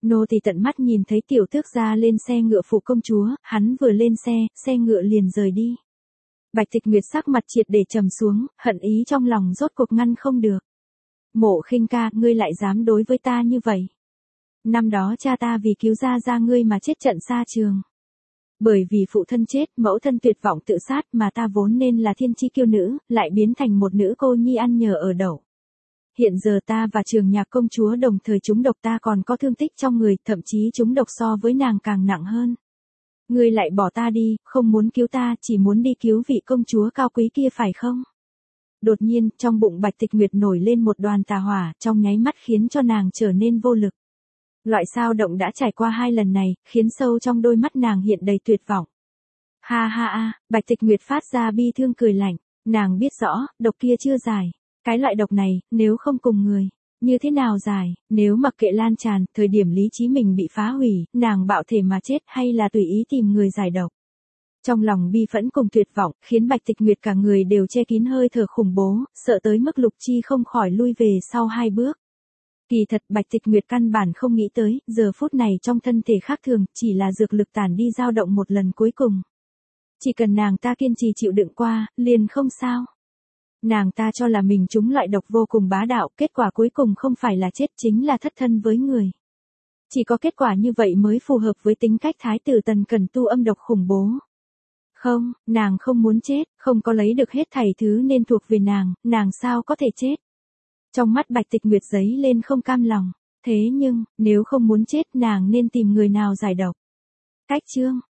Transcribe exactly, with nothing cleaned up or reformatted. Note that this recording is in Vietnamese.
Nô tỳ tận mắt nhìn thấy tiểu tước gia lên xe ngựa phụ công chúa, hắn vừa lên xe, xe ngựa liền rời đi. Bạch Tịch Nguyệt sắc mặt triệt để trầm xuống, hận ý trong lòng rốt cuộc ngăn không được. Mộ Khinh ca, ngươi lại dám đối với ta như vậy. Năm đó cha ta vì cứu gia gia ngươi mà chết trận xa trường. Bởi vì phụ thân chết, mẫu thân tuyệt vọng tự sát mà ta vốn nên là thiên chi kiêu nữ, lại biến thành một nữ cô nhi ăn nhờ ở đậu. Hiện giờ ta và Trường Nhạc công chúa đồng thời trúng độc, ta còn có thương tích trong người, thậm chí trúng độc so với nàng càng nặng hơn. Ngươi lại bỏ ta đi, không muốn cứu ta, chỉ muốn đi cứu vị công chúa cao quý kia phải không? Đột nhiên, trong bụng Bạch Tịch Nguyệt nổi lên một đoàn tà hỏa, trong nháy mắt khiến cho nàng trở nên vô lực. Loại dao động đã trải qua hai lần này, khiến sâu trong đôi mắt nàng hiện đầy tuyệt vọng. Ha ha ha, Bạch Tịch Nguyệt phát ra bi thương cười lạnh, nàng biết rõ, độc kia chưa giải. Cái loại độc này, nếu không cùng người, như thế nào giải, nếu mặc kệ lan tràn, thời điểm lý trí mình bị phá hủy, nàng bạo thể mà chết hay là tùy ý tìm người giải độc. Trong lòng bi phẫn cùng tuyệt vọng, khiến Bạch Tịch Nguyệt cả người đều che kín hơi thở khủng bố, sợ tới mức Lục Chi không khỏi lui về sau hai bước. Kỳ thật Bạch Tịch Nguyệt căn bản không nghĩ tới, giờ phút này trong thân thể khác thường, chỉ là dược lực tản đi dao động một lần cuối cùng. Chỉ cần nàng ta kiên trì chịu đựng qua, liền không sao. Nàng ta cho là mình trúng loại độc vô cùng bá đạo, kết quả cuối cùng không phải là chết chính là thất thân với người. Chỉ có kết quả như vậy mới phù hợp với tính cách thái tử Tần Cẩn tu âm độc khủng bố. Không, nàng không muốn chết, không có lấy được hết thảy thứ nên thuộc về nàng, nàng sao có thể chết. Trong mắt Bạch Tịch Nguyệt giấy lên không cam lòng, thế nhưng, nếu không muốn chết nàng nên tìm người nào giải độc. Cách chương